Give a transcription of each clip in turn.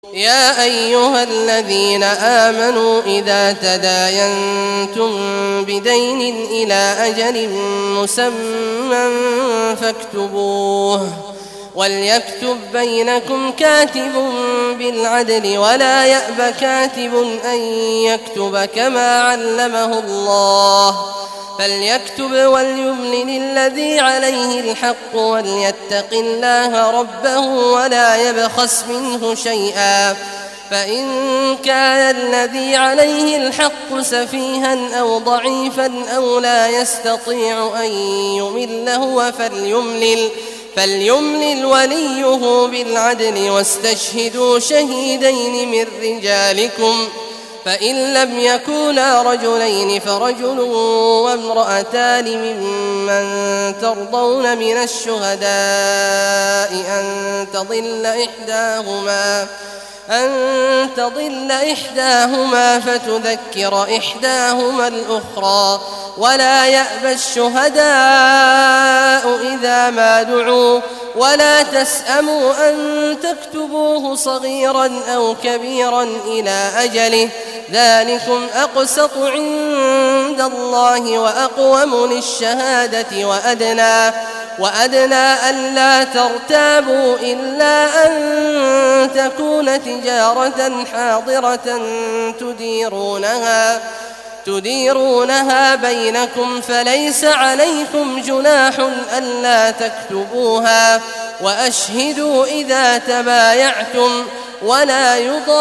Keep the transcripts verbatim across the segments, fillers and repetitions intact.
يا أيها الذين آمنوا إذا تداينتم بدين إلى أجل مسمى فاكتبوه وليكتب بينكم كاتب بالعدل ولا يأب كاتب أن يكتب كما علمه الله فليكتب وليملل الذي عليه الحق وليتق الله ربه ولا يبخس منه شيئا فإن كان الذي عليه الحق سفيها أو ضعيفا أو لا يستطيع أن يمل هو فليملل فليملل وليه بالعدل واستشهدوا شهيدين من رجالكم فإن لم يكونا رجلين فرجل وامرأتان ممن ترضون من الشهداء أن تضل إحداهما أن تضل إحداهما فتذكر إحداهما الأخرى ولا يأبى الشهداء إذا ما دعوا ولا تسأموا أن تكتبوه صغيرا أو كبيرا إلى أجله ذلكم أقسط عند الله وأقوم للشهادة وأدنى وأدنى ألا ترتابوا إلا أن تكون تجارة حاضرة تديرونها تديرونها بينكم فليس عليكم جناح ألا تكتبوها وأشهدوا إذا تبايعتم ولا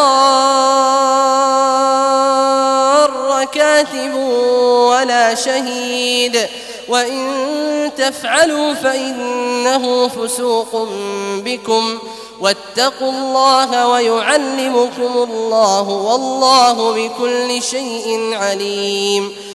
يضار كاتب ولا شهيد وإن تفعلوا فإنه فسوق بكم واتقوا الله ويعلمكم الله والله بكل شيء عليم